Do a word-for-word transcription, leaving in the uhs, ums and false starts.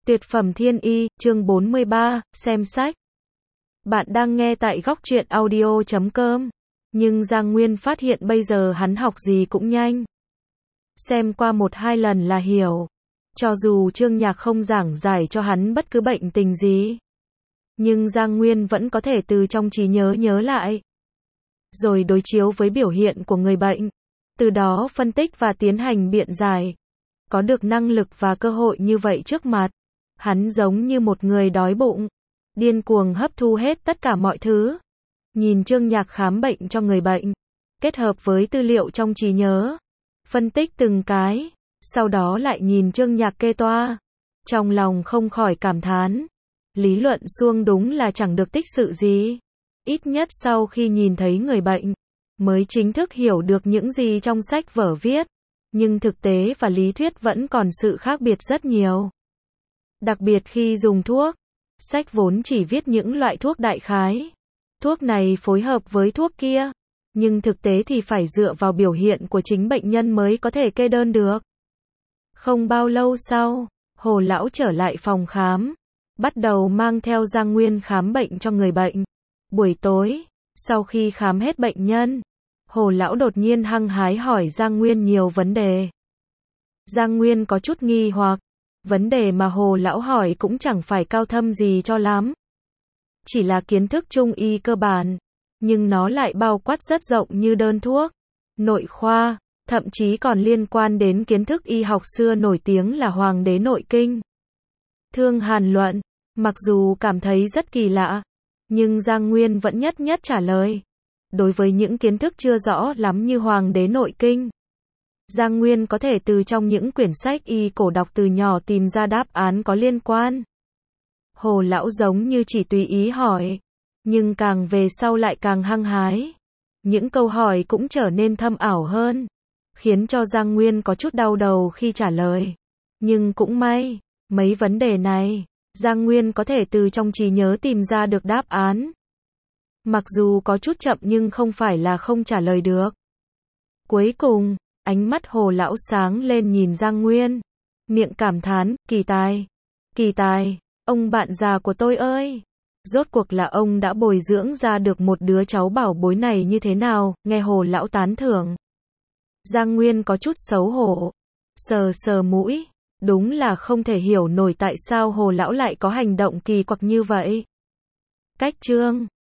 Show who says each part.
Speaker 1: Tuyệt phẩm thiên y, chương bốn mươi ba, xem sách. Bạn đang nghe tại góc truyện audio chấm com. Nhưng Giang Nguyên phát hiện bây giờ hắn học gì cũng nhanh. Xem qua một hai lần là hiểu. Cho dù Trương Nhạc không giảng giải cho hắn bất cứ bệnh tình gì. Nhưng Giang Nguyên vẫn có thể từ trong trí nhớ nhớ lại. Rồi đối chiếu với biểu hiện của người bệnh. Từ đó phân tích và tiến hành biện giải. Có được năng lực và cơ hội như vậy trước mặt. Hắn giống như một người đói bụng, điên cuồng hấp thu hết tất cả mọi thứ. Nhìn Trương Nhạc khám bệnh cho người bệnh, kết hợp với tư liệu trong trí nhớ, phân tích từng cái, sau đó lại nhìn Trương Nhạc kê toa. Trong lòng không khỏi cảm thán, lý luận suông đúng là chẳng được tích sự gì. Ít nhất sau khi nhìn thấy người bệnh, mới chính thức hiểu được những gì trong sách vở viết. Nhưng thực tế và lý thuyết vẫn còn sự khác biệt rất nhiều. Đặc biệt khi dùng thuốc, sách vốn chỉ viết những loại thuốc đại khái. Thuốc này phối hợp với thuốc kia, nhưng thực tế thì phải dựa vào biểu hiện của chính bệnh nhân mới có thể kê đơn được. Không bao lâu sau, Hồ Lão trở lại phòng khám, bắt đầu mang theo Giang Nguyên khám bệnh cho người bệnh. Buổi tối, sau khi khám hết bệnh nhân, Hồ Lão đột nhiên hăng hái hỏi Giang Nguyên nhiều vấn đề. Giang Nguyên có chút nghi hoặc. Vấn đề mà Hồ Lão hỏi cũng chẳng phải cao thâm gì cho lắm. Chỉ là kiến thức trung y cơ bản. Nhưng nó lại bao quát rất rộng như đơn thuốc, nội khoa, thậm chí còn liên quan đến kiến thức y học xưa nổi tiếng là Hoàng đế nội kinh. Thương Hàn luận, mặc dù cảm thấy rất kỳ lạ, nhưng Giang Nguyên vẫn nhất nhất trả lời. Đối với những kiến thức chưa rõ lắm như Hoàng đế nội kinh, Giang Nguyên có thể từ trong những quyển sách y cổ đọc từ nhỏ tìm ra đáp án có liên quan. Hồ Lão giống như chỉ tùy ý hỏi, nhưng càng về sau lại càng hăng hái. Những câu hỏi cũng trở nên thâm ảo hơn, khiến cho Giang Nguyên có chút đau đầu khi trả lời. Nhưng cũng may, mấy vấn đề này, Giang Nguyên có thể từ trong trí nhớ tìm ra được đáp án. Mặc dù có chút chậm nhưng không phải là không trả lời được. Cuối cùng, ánh mắt Hồ Lão sáng lên nhìn Giang Nguyên, miệng cảm thán, kỳ tài, kỳ tài, ông bạn già của tôi ơi. Rốt cuộc là ông đã bồi dưỡng ra được một đứa cháu bảo bối này như thế nào, nghe Hồ Lão tán thưởng. Giang Nguyên có chút xấu hổ, sờ sờ mũi, đúng là không thể hiểu nổi tại sao Hồ Lão lại có hành động kỳ quặc như vậy. Cách chương